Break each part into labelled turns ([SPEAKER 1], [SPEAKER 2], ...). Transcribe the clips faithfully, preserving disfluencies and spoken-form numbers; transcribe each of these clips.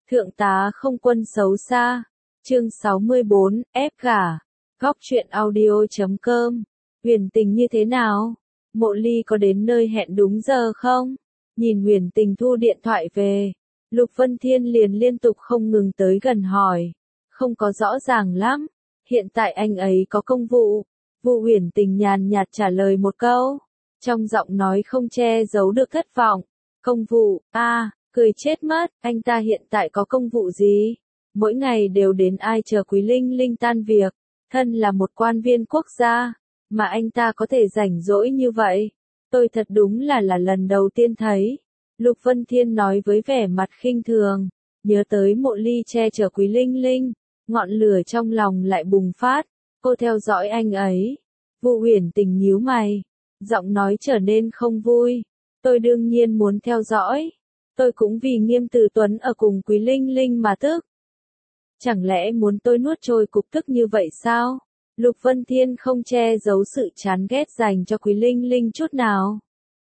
[SPEAKER 1] Thượng tá không quân xấu xa. Chương sáu mươi bốn, ép gả. Góc truyện audio chấm com. Huyền Tình như thế nào? Mộ Ly có đến nơi hẹn đúng giờ không? Nhìn Huyền Tình thu điện thoại về, Lục Vân Thiên liền liên tục không ngừng tới gần hỏi. Không có rõ ràng lắm. Hiện tại anh ấy có công vụ. Vu Huyền Tình nhàn nhạt trả lời một câu. Trong giọng nói không che giấu được thất vọng. Công vụ, a à, cười chết mất, anh ta hiện tại có công vụ gì? Mỗi ngày đều đến ai chờ Quý Linh Linh tan việc, thân là một quan viên quốc gia, mà anh ta có thể rảnh rỗi như vậy. Tôi thật đúng là là lần đầu tiên thấy. Lục Vân Thiên nói với vẻ mặt khinh thường, nhớ tới Mộ Ly che chở Quý Linh Linh, ngọn lửa trong lòng lại bùng phát, cô theo dõi anh ấy. Vu Huyền Tình nhíu mày, giọng nói trở nên không vui. Tôi đương nhiên muốn theo dõi. Tôi cũng vì Nghiêm Từ Tuấn ở cùng Quý Linh Linh mà tức. Chẳng lẽ muốn tôi nuốt trôi cục tức như vậy sao? Lục Vân Thiên không che giấu sự chán ghét dành cho Quý Linh Linh chút nào.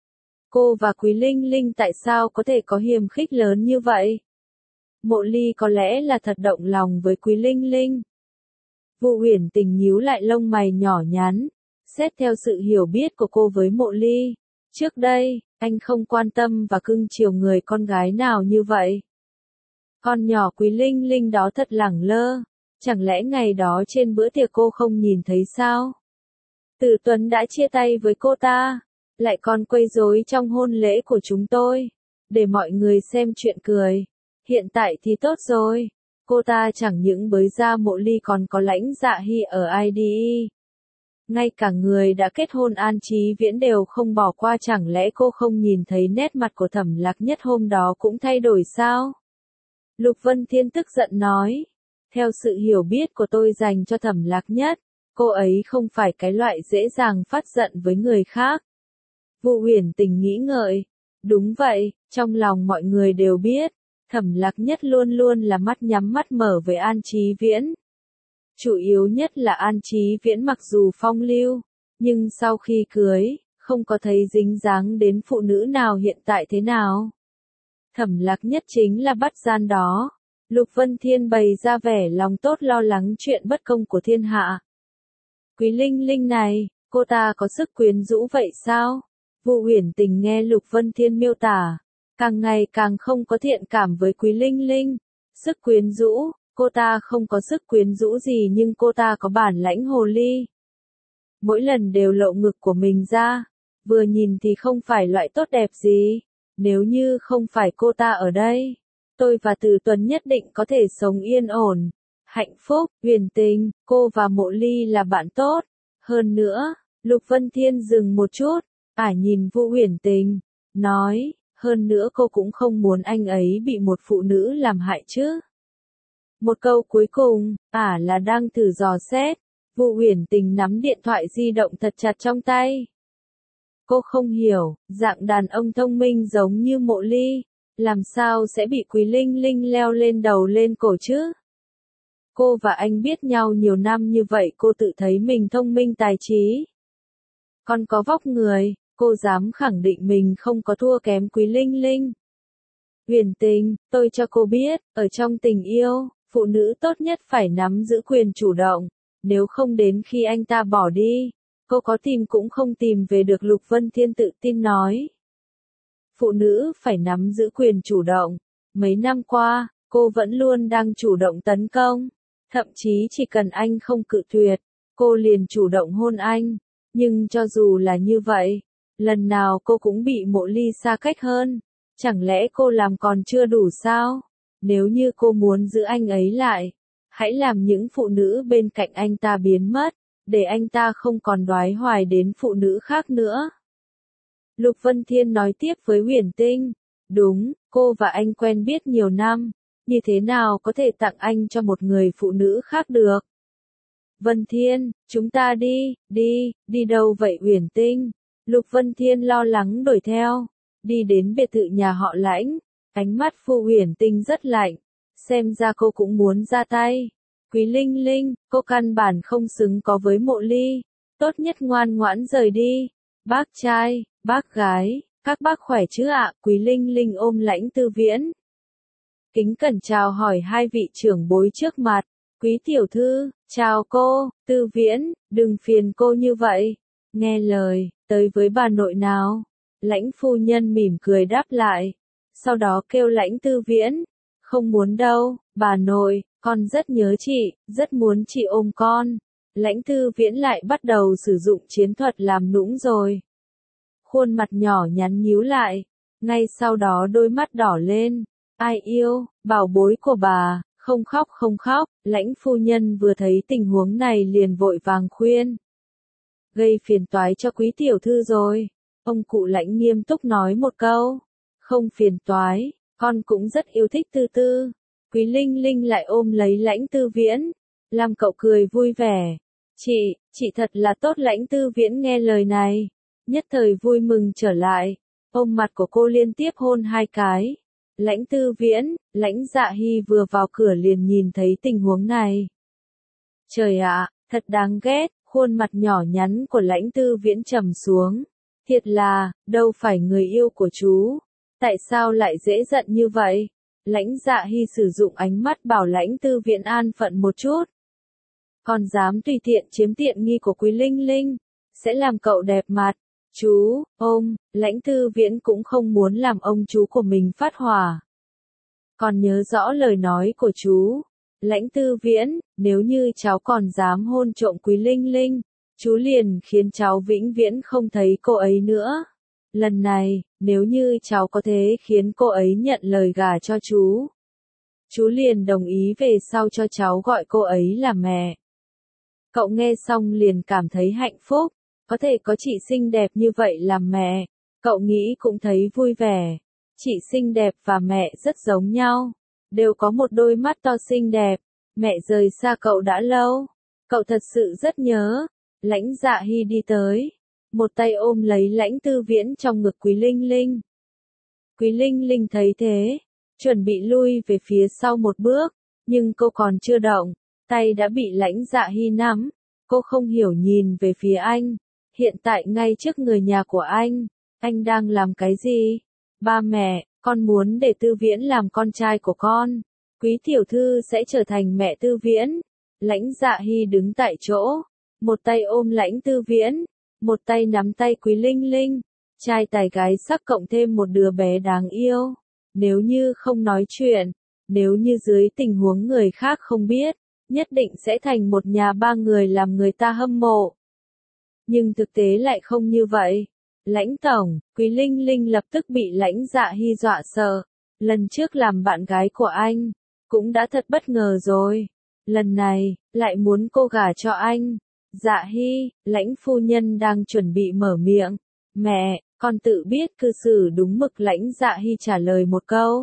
[SPEAKER 1] Cô và Quý Linh Linh tại sao có thể có hiềm khích lớn như vậy? Mộ Ly có lẽ là thật động lòng với Quý Linh Linh. Vu Huyền Tình nhíu lại lông mày nhỏ nhắn, xét theo sự hiểu biết của cô với Mộ Ly. Trước đây, anh không quan tâm và cưng chiều người con gái nào như vậy. Con nhỏ Quý Linh Linh đó thật lẳng lơ, chẳng lẽ ngày đó trên bữa tiệc cô không nhìn thấy sao? Từ Tuấn đã chia tay với cô ta, lại còn quấy rối trong hôn lễ của chúng tôi, để mọi người xem chuyện cười. Hiện tại thì tốt rồi, cô ta chẳng những bới ra Mộ Ly còn có Lãnh Dạ Hy ở i đê e. Ngay cả người đã kết hôn An Chí Viễn đều không bỏ qua, chẳng lẽ cô không nhìn thấy nét mặt của Thẩm Lạc Nhất hôm đó cũng thay đổi sao? Lục Vân Thiên tức giận nói, theo sự hiểu biết của tôi dành cho Thẩm Lạc Nhất, cô ấy không phải cái loại dễ dàng phát giận với người khác. Vu Huyền Tình nghĩ ngợi, đúng vậy, trong lòng mọi người đều biết, Thẩm Lạc Nhất luôn luôn là mắt nhắm mắt mở với An Chí Viễn. Chủ yếu nhất là An Chí Viễn mặc dù phong lưu, nhưng sau khi cưới, không có thấy dính dáng đến phụ nữ nào hiện tại thế nào. Thẩm Lạc Nhất chính là bắt gian đó. Lục Vân Thiên bày ra vẻ lòng tốt lo lắng chuyện bất công của thiên hạ. Quý Linh Linh này, cô ta có sức quyến rũ vậy sao? Vu Huyền Tình nghe Lục Vân Thiên miêu tả, càng ngày càng không có thiện cảm với Quý Linh Linh. Sức quyến rũ, cô ta không có sức quyến rũ gì nhưng cô ta có bản lãnh hồ ly. Mỗi lần đều lộ ngực của mình ra, vừa nhìn thì không phải loại tốt đẹp gì. Nếu như không phải cô ta ở đây, tôi và Từ Tuấn nhất định có thể sống yên ổn, hạnh phúc. Huyền Tình, cô và Mộ Ly là bạn tốt. Hơn nữa, Lục Vân Thiên dừng một chút, ả nhìn Vu Huyền Tình, nói, hơn nữa cô cũng không muốn anh ấy bị một phụ nữ làm hại chứ. Một câu cuối cùng, ả là đang thử dò xét. Vu Huyền Tình nắm điện thoại di động thật chặt trong tay. Cô không hiểu, dạng đàn ông thông minh giống như Mộ Ly, làm sao sẽ bị Quý Linh Linh leo lên đầu lên cổ chứ? Cô và anh biết nhau nhiều năm như vậy, cô tự thấy mình thông minh tài trí. Còn có vóc người, cô dám khẳng định mình không có thua kém Quý Linh Linh. Huyền Tình, tôi cho cô biết, ở trong tình yêu, phụ nữ tốt nhất phải nắm giữ quyền chủ động, nếu không đến khi anh ta bỏ đi, cô có tìm cũng không tìm về được. Lục Vân Thiên tự tin nói. Phụ nữ phải nắm giữ quyền chủ động. Mấy năm qua, cô vẫn luôn đang chủ động tấn công. Thậm chí chỉ cần anh không cự tuyệt, cô liền chủ động hôn anh. Nhưng cho dù là như vậy, lần nào cô cũng bị Mộ Ly xa cách hơn. Chẳng lẽ cô làm còn chưa đủ sao? Nếu như cô muốn giữ anh ấy lại, hãy làm những phụ nữ bên cạnh anh ta biến mất, để anh ta không còn đoái hoài đến phụ nữ khác nữa. Lục Vân Thiên nói tiếp với Huyền Tinh, đúng, cô và anh quen biết nhiều năm, như thế nào có thể tặng anh cho một người phụ nữ khác được? Vân Thiên, chúng ta đi, đi, đi đâu vậy Huyền Tinh? Lục Vân Thiên lo lắng đuổi theo, đi đến biệt thự nhà họ Lãnh, ánh mắt Vu Huyền Tinh rất lạnh, xem ra cô cũng muốn ra tay. Quý Linh Linh, cô căn bản không xứng có với Mộ Ly, tốt nhất ngoan ngoãn rời đi. Bác trai, bác gái, các bác khỏe chứ ạ? Quý Linh Linh ôm Lãnh Tư Viễn. kính cẩn chào hỏi hai vị trưởng bối trước mặt. Quý tiểu thư, chào cô, Tư Viễn, đừng phiền cô như vậy. Nghe lời, tới với bà nội nào. Lãnh phu nhân mỉm cười đáp lại. Sau đó kêu Lãnh Tư Viễn. Không muốn đâu, bà nội, con rất nhớ chị, rất muốn chị ôm con. Lãnh Tư Viễn lại bắt đầu sử dụng chiến thuật làm nũng rồi. Khuôn mặt nhỏ nhắn nhíu lại. Ngay sau đó đôi mắt đỏ lên. Ai yêu, bảo bối của bà, không khóc không khóc. Lãnh phu nhân vừa thấy tình huống này liền vội vàng khuyên. Gây phiền toái cho quý tiểu thư rồi. Ông cụ Lãnh nghiêm túc nói một câu. Không phiền toái, con cũng rất yêu thích Tư Tư. Quý Linh Linh lại ôm lấy Lãnh Tư Viễn, làm cậu cười vui vẻ. Chị, chị thật là tốt. Lãnh Tư Viễn nghe lời này, nhất thời vui mừng trở lại, ôm mặt của cô liên tiếp hôn hai cái. Lãnh Tư Viễn, Lãnh Dạ Hy vừa vào cửa liền nhìn thấy tình huống này. Trời ạ, thật đáng ghét, khuôn mặt nhỏ nhắn của Lãnh Tư Viễn trầm xuống. Thiệt là, đâu phải người yêu của chú. Tại sao lại dễ giận như vậy? Lãnh Dạ Hy sử dụng ánh mắt bảo Lãnh Tư Viễn an phận một chút. Còn dám tùy tiện chiếm tiện nghi của Quý Linh Linh, sẽ làm cậu đẹp mặt. Chú, ông, Lãnh Tư Viễn cũng không muốn làm ông chú của mình phát hỏa. Còn nhớ rõ lời nói của chú. Lãnh Tư Viễn, nếu như cháu còn dám hôn trộm Quý Linh Linh, chú liền khiến cháu vĩnh viễn không thấy cô ấy nữa. Lần này, nếu như cháu có thể khiến cô ấy nhận lời gả cho chú, chú liền đồng ý về sau cho cháu gọi cô ấy là mẹ. Cậu nghe xong liền cảm thấy hạnh phúc, có thể có chị xinh đẹp như vậy làm mẹ, cậu nghĩ cũng thấy vui vẻ. Chị xinh đẹp và mẹ rất giống nhau, đều có một đôi mắt to xinh đẹp. Mẹ rời xa cậu đã lâu, cậu thật sự rất nhớ. Lãnh Dạ Hy đi tới, một tay ôm lấy Lãnh Tư Viễn trong ngực Quý Linh Linh. Quý Linh Linh thấy thế, chuẩn bị lui về phía sau một bước, nhưng cô còn chưa động, tay đã bị Lãnh Dạ Hy nắm. Cô không hiểu nhìn về phía anh, hiện tại ngay trước người nhà của anh, anh đang làm cái gì? Ba mẹ, con muốn để Tư Viễn làm con trai của con. Quý tiểu thư sẽ trở thành mẹ Tư Viễn. Lãnh Dạ Hy đứng tại chỗ, một tay ôm Lãnh Tư Viễn, một tay nắm tay Quý Linh Linh. Trai tài gái sắc cộng thêm một đứa bé đáng yêu. Nếu như không nói chuyện, nếu như dưới tình huống người khác không biết, nhất định sẽ thành một nhà ba người làm người ta hâm mộ. Nhưng thực tế lại không như vậy. Lãnh tổng, Quý Linh Linh lập tức bị Lãnh Dạ Hy dọa sợ. Lần trước làm bạn gái của anh, cũng đã thật bất ngờ rồi. Lần này, lại muốn cô gả cho anh. Dạ Hy, Lãnh phu nhân đang chuẩn bị mở miệng. Mẹ, con tự biết cư xử đúng mực. Lãnh Dạ Hy trả lời một câu.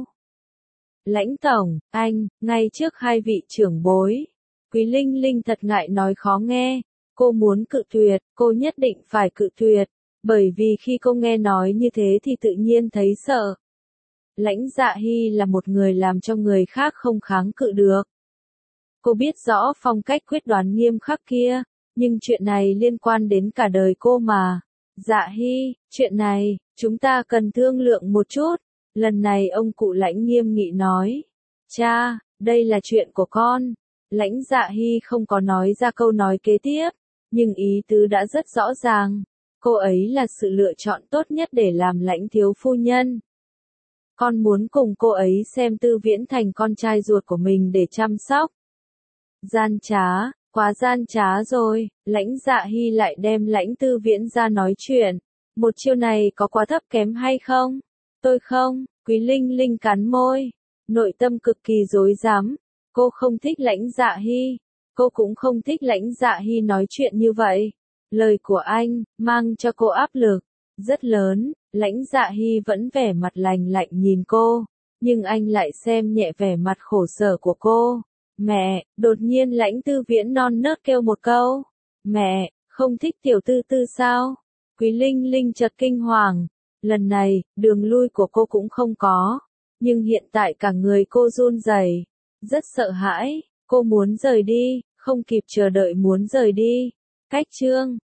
[SPEAKER 1] Lãnh tổng, anh, ngay trước hai vị trưởng bối. Quý Linh Linh thật ngại nói khó nghe. Cô muốn cự tuyệt, cô nhất định phải cự tuyệt. Bởi vì khi cô nghe nói như thế thì tự nhiên thấy sợ. Lãnh Dạ Hy là một người làm cho người khác không kháng cự được. Cô biết rõ phong cách quyết đoán nghiêm khắc kia, nhưng chuyện này liên quan đến cả đời cô mà. Dạ Hy, chuyện này, chúng ta cần thương lượng một chút. Lần này ông cụ Lãnh nghiêm nghị nói. Cha, đây là chuyện của con. Lãnh Dạ Hy không có nói ra câu nói kế tiếp, nhưng ý tứ đã rất rõ ràng. Cô ấy là sự lựa chọn tốt nhất để làm Lãnh thiếu phu nhân. Con muốn cùng cô ấy xem Tư Viễn thành con trai ruột của mình để chăm sóc. Gian trá, quá gian trá rồi. Lãnh Dạ Hy lại đem Lãnh Tư Viễn ra nói chuyện. Một chiêu này có quá thấp kém hay không? Tôi không. Quý Linh Linh cắn môi, nội tâm cực kỳ rối rắm. Cô không thích Lãnh Dạ Hy, cô cũng không thích Lãnh Dạ Hy nói chuyện như vậy. Lời của anh mang cho cô áp lực rất lớn. Lãnh Dạ Hy vẫn vẻ mặt lành lạnh nhìn cô, nhưng anh lại xem nhẹ vẻ mặt khổ sở của cô. Mẹ, đột nhiên Lãnh Tư Viễn non nớt kêu một câu. Mẹ, không thích tiểu Tư Tư sao? Quý Linh Linh chợt kinh hoàng. Lần này, đường lui của cô cũng không có. Nhưng hiện tại cả người cô run rẩy, rất sợ hãi. Cô muốn rời đi, không kịp chờ đợi muốn rời đi. Cách chương